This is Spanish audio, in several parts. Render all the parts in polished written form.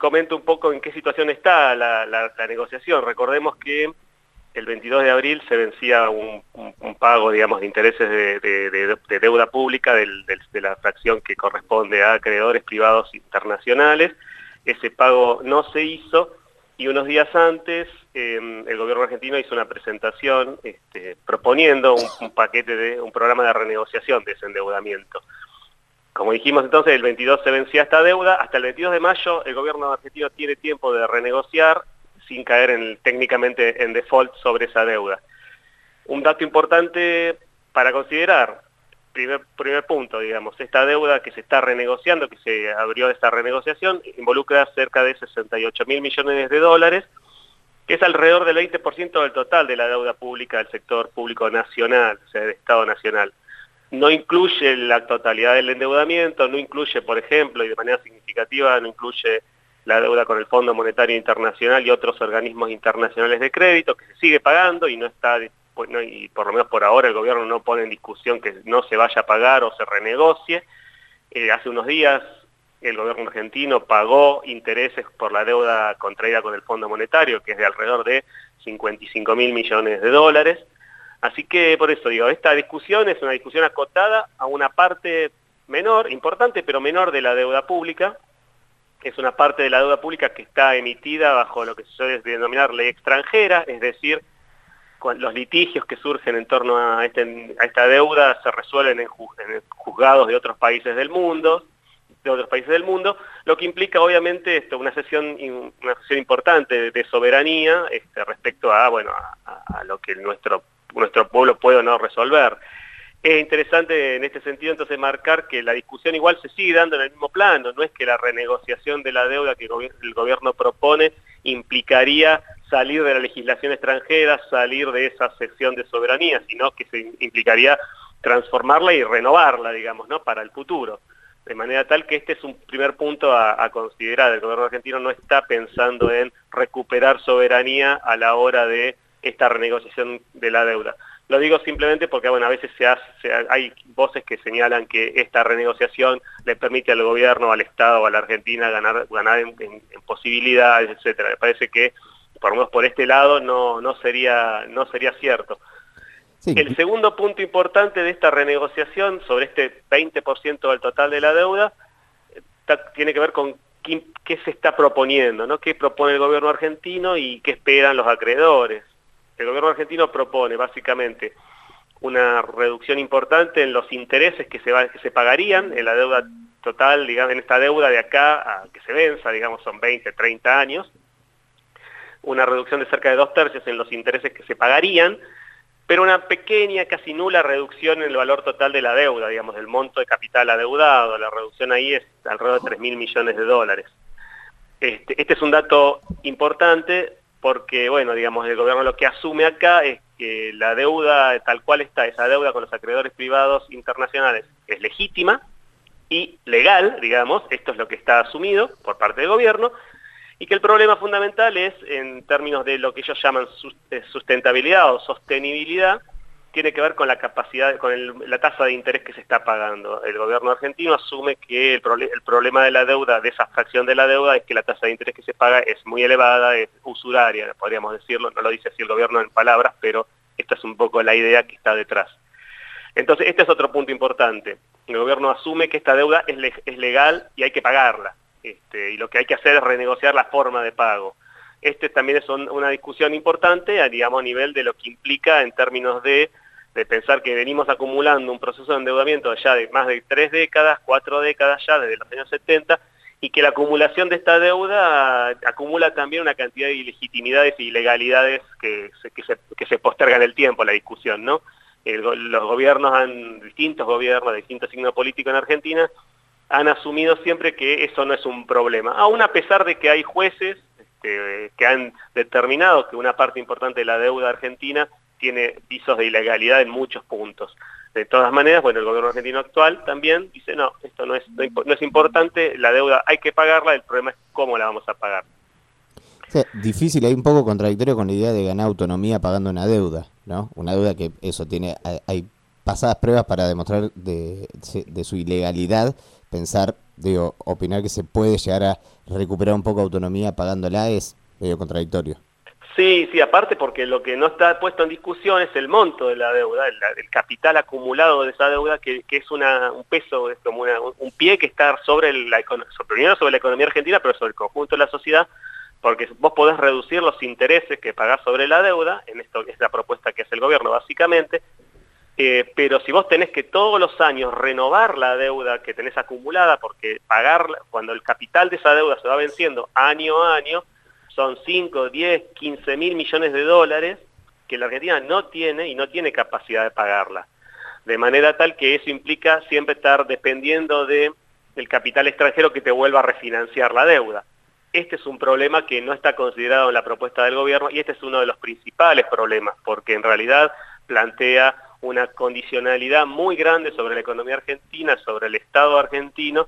comento un poco en qué situación está la negociación. Recordemos que el 22 de abril se vencía un pago, digamos, de intereses de deuda pública de la fracción que corresponde a acreedores privados internacionales. Ese pago no se hizo y unos días antes el gobierno argentino hizo una presentación proponiendo un programa de renegociación de ese endeudamiento. Como dijimos entonces, el 22 se vencía esta deuda, hasta el 22 de mayo el gobierno argentino tiene tiempo de renegociar sin caer técnicamente en default sobre esa deuda. Un dato importante para considerar, primer punto, digamos, esta deuda que se está renegociando, que se abrió esta renegociación, involucra cerca de 68.000 millones de dólares, que es alrededor del 20% del total de la deuda pública del sector público nacional, o sea, del Estado nacional. No incluye la totalidad del endeudamiento, no incluye, por ejemplo, y de manera significativa, no incluye la deuda con el Fondo Monetario Internacional y otros organismos internacionales de crédito, que se sigue pagando y no está, y por lo menos por ahora el gobierno no pone en discusión que no se vaya a pagar o se renegocie. Hace unos días el gobierno argentino pagó intereses por la deuda contraída con el Fondo Monetario, que es de alrededor de 55.000 millones de dólares. Así que por eso digo, esta discusión es una discusión acotada a una parte menor, importante pero menor de la deuda pública. Es una parte de la deuda pública que está emitida bajo lo que se suele denominar ley extranjera, es decir, los litigios que surgen en torno a esta deuda se resuelven en juzgados de otros países del mundo, lo que implica obviamente una sesión importante de soberanía respecto a lo que nuestro pueblo puede o no resolver. Es interesante en este sentido entonces marcar que la discusión igual se sigue dando en el mismo plano, no es que la renegociación de la deuda que el gobierno propone implicaría salir de la legislación extranjera, salir de esa sección de soberanía, sino que se implicaría transformarla y renovarla, digamos, ¿no?, para el futuro. De manera tal que este es un primer punto a considerar. El gobierno argentino no está pensando en recuperar soberanía a la hora de esta renegociación de la deuda. Lo digo simplemente porque a veces hay voces que señalan que esta renegociación le permite al gobierno, al Estado o a la Argentina ganar en posibilidades, etcétera. Me parece que, por lo menos por este lado, no sería cierto. Sí. El segundo punto importante de esta renegociación, sobre este 20% del total de la deuda, tiene que ver con qué se está proponiendo, ¿no? ¿Qué propone el gobierno argentino y qué esperan los acreedores? El gobierno argentino propone básicamente una reducción importante en los intereses que se pagarían en la deuda total, digamos, en esta deuda de acá a que se venza, digamos, son 20, 30 años, una reducción de cerca de 2/3 en los intereses que se pagarían, pero una pequeña, casi nula reducción en el valor total de la deuda, digamos, del monto de capital adeudado. La reducción ahí es alrededor de 3.000 millones de dólares. Este es un dato importante porque, digamos, el gobierno lo que asume acá es que la deuda tal cual está, esa deuda con los acreedores privados internacionales, es legítima y legal, digamos, esto es lo que está asumido por parte del gobierno, y que el problema fundamental es, en términos de lo que ellos llaman sustentabilidad o sostenibilidad, tiene que ver con la capacidad, la tasa de interés que se está pagando. El gobierno argentino asume que el problema de la deuda, de esa fracción de la deuda, es que la tasa de interés que se paga es muy elevada, es usuraria, podríamos decirlo, no lo dice así el gobierno en palabras, pero esta es un poco la idea que está detrás. Entonces, este es otro punto importante. El gobierno asume que esta deuda es legal y hay que pagarla, y lo que hay que hacer es renegociar la forma de pago. También es una discusión importante, digamos, a nivel de lo que implica en términos de pensar que venimos acumulando un proceso de endeudamiento ya de más de 3 décadas, 4 décadas ya, desde los años 70, y que la acumulación de esta deuda acumula también una cantidad de ilegitimidades y ilegalidades que se postergan en el tiempo, la discusión, ¿no? Los gobiernos, distintos gobiernos de distintos signos políticos en Argentina, han asumido siempre que eso no es un problema, aún a pesar de que hay jueces que han determinado que una parte importante de la deuda argentina tiene visos de ilegalidad en muchos puntos. De todas maneras, el gobierno argentino actual también dice, no, esto no es importante, la deuda hay que pagarla, el problema es cómo la vamos a pagar. O sea, difícil, hay un poco contradictorio con la idea de ganar autonomía pagando una deuda, ¿no? Una deuda que hay pasadas pruebas para demostrar de su ilegalidad, pensar digo, opinar que se puede llegar a recuperar un poco de autonomía pagándola es medio contradictorio. Sí, sí, aparte porque lo que no está puesto en discusión es el monto de la deuda, el capital acumulado de esa deuda, que es un peso, es como un pie que está primero sobre la economía argentina, pero sobre el conjunto de la sociedad, porque vos podés reducir los intereses que pagás sobre la deuda, en esto es la propuesta que hace el gobierno básicamente, pero si vos tenés que todos los años renovar la deuda que tenés acumulada, porque pagarla, cuando el capital de esa deuda se va venciendo año a año, son 5, 10, 15 mil millones de dólares que la Argentina no tiene y no tiene capacidad de pagarla. De manera tal que eso implica siempre estar dependiendo del capital extranjero que te vuelva a refinanciar la deuda. Este es un problema que no está considerado en la propuesta del gobierno y este es uno de los principales problemas, porque en realidad plantea una condicionalidad muy grande sobre la economía argentina, sobre el Estado argentino,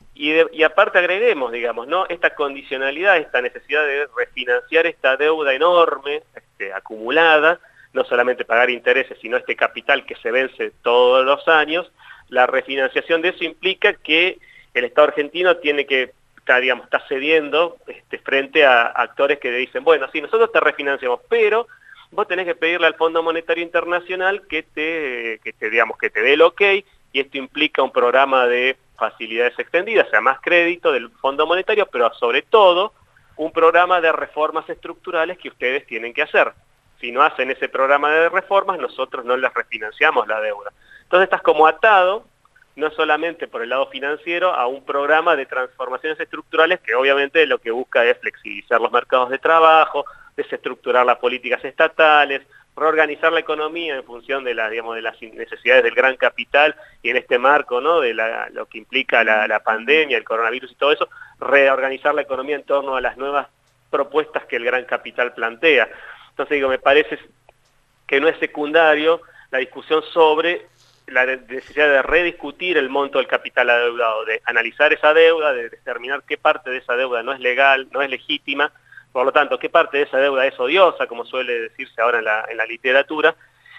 y aparte agreguemos, digamos, ¿no?, esta condicionalidad, esta necesidad de refinanciar esta deuda enorme, acumulada, no solamente pagar intereses, sino este capital que se vence todos los años. La refinanciación de eso implica que el Estado argentino tiene que, está cediendo frente a actores que le dicen, bueno, sí, nosotros te refinanciamos, pero vos tenés que pedirle al Fondo Monetario Internacional que te dé el ok, y esto implica un programa de facilidades extendidas, o sea, más crédito del Fondo Monetario, pero sobre todo un programa de reformas estructurales que ustedes tienen que hacer. Si no hacen ese programa de reformas, nosotros no les refinanciamos la deuda. Entonces estás como atado, no solamente por el lado financiero, a un programa de transformaciones estructurales que obviamente lo que busca es flexibilizar los mercados de trabajo, desestructurar las políticas estatales, reorganizar la economía en función de las necesidades del gran capital, y en este marco, ¿no?, de lo que implica la pandemia, el coronavirus y todo eso, reorganizar la economía en torno a las nuevas propuestas que el gran capital plantea. Entonces digo, me parece que no es secundario la discusión sobre la necesidad de rediscutir el monto del capital adeudado, de analizar esa deuda, de determinar qué parte de esa deuda no es legal, no es legítima, por lo tanto, qué parte de esa deuda es odiosa, como suele decirse ahora en la literatura,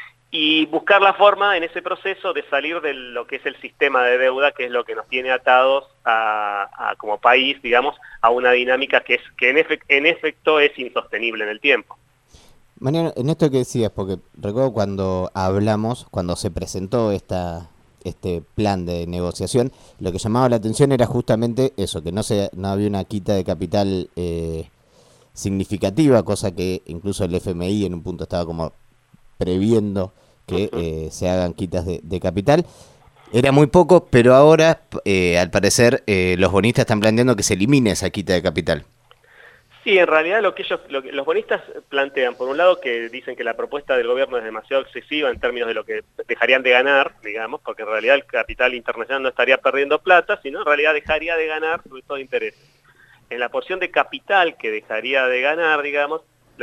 y buscar la forma en ese proceso de salir de lo que es el sistema de deuda, que es lo que nos tiene atados como país, digamos, a una dinámica que en efecto es insostenible en el tiempo. Mariano, en esto que decías, porque recuerdo cuando se presentó este plan de negociación, lo que llamaba la atención era justamente eso, que no había una quita de capital significativa, cosa que incluso el FMI en un punto estaba como previendo que se hagan quitas de capital. Era muy poco, pero ahora, al parecer, los bonistas están planteando que se elimine esa quita de capital. Sí, en realidad los bonistas plantean, por un lado, que dicen que la propuesta del gobierno es demasiado excesiva en términos de lo que dejarían de ganar, digamos, porque en realidad el capital internacional no estaría perdiendo plata, sino en realidad dejaría de ganar sobre todo intereses. En la porción de capital que dejaría de ganar, digamos,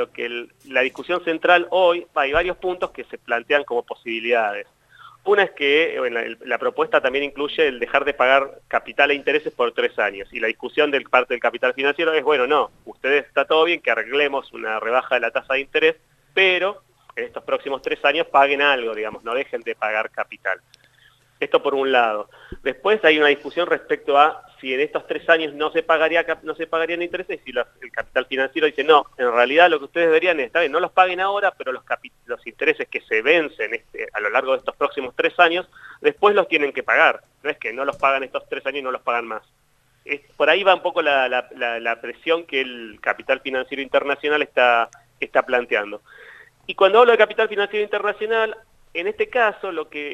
la discusión central hoy, hay varios puntos que se plantean como posibilidades. Una es que la propuesta también incluye el dejar de pagar capital e intereses por 3 años. Y la discusión del parte del capital financiero es, bueno, no, ustedes está todo bien que arreglemos una rebaja de la tasa de interés, pero en estos próximos 3 años paguen algo, digamos, no dejen de pagar capital. Esto por un lado. Después hay una discusión respecto a si en estos 3 años no se pagarían intereses, y si el capital financiero dice, no, en realidad lo que ustedes deberían es, está bien, no los paguen ahora, pero los intereses que se vencen a lo largo de estos próximos 3 años, después los tienen que pagar. No es que no los pagan estos 3 años y no los pagan más. Por ahí va un poco la presión que el capital financiero internacional está planteando. Y cuando hablo de capital financiero internacional, en este caso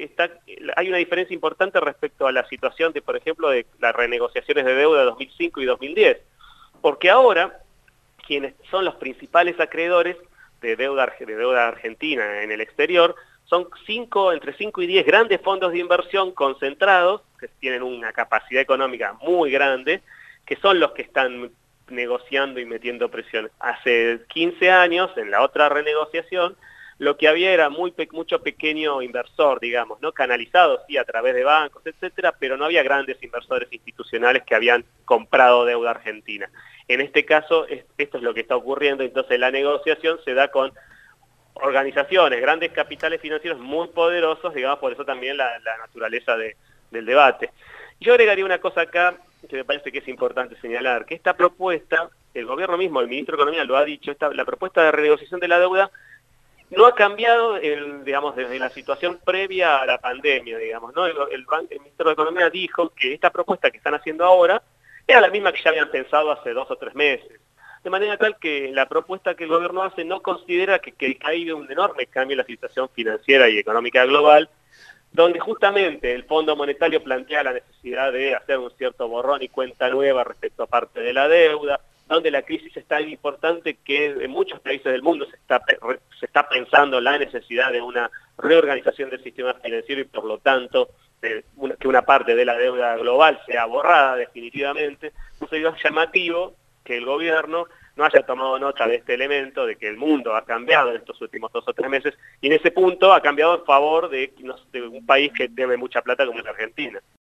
hay una diferencia importante respecto a la situación de, por ejemplo, de las renegociaciones de deuda de 2005 y 2010, porque ahora quienes son los principales acreedores de deuda argentina en el exterior son entre 5 y 10 grandes fondos de inversión concentrados, que tienen una capacidad económica muy grande, que son los que están negociando y metiendo presión. Hace 15 años, en la otra renegociación, lo que había era mucho pequeño inversor, digamos, ¿no?, canalizado sí a través de bancos, etcétera, pero no había grandes inversores institucionales que habían comprado deuda argentina. En este caso, esto es lo que está ocurriendo, entonces la negociación se da con organizaciones, grandes capitales financieros muy poderosos, digamos, por eso también la naturaleza del debate. Yo agregaría una cosa acá, que me parece que es importante señalar, que esta propuesta, el gobierno mismo, el ministro de Economía lo ha dicho, la propuesta de renegociación de la deuda no ha cambiado, digamos, desde la situación previa a la pandemia, digamos, ¿no? El ministro de Economía dijo que esta propuesta que están haciendo ahora era la misma que ya habían pensado hace 2 o 3 meses. De manera tal que la propuesta que el gobierno hace no considera que ha habido un enorme cambio en la situación financiera y económica global, donde justamente el Fondo Monetario plantea la necesidad de hacer un cierto borrón y cuenta nueva respecto a parte de la deuda, donde la crisis es tan importante que en muchos países del mundo se está pensando la necesidad de una reorganización del sistema financiero y por lo tanto que una parte de la deuda global sea borrada definitivamente. Entonces es llamativo que el gobierno no haya tomado nota de este elemento, de que el mundo ha cambiado en estos últimos 2 o 3 meses, y en ese punto ha cambiado en favor de un país que debe mucha plata como es Argentina.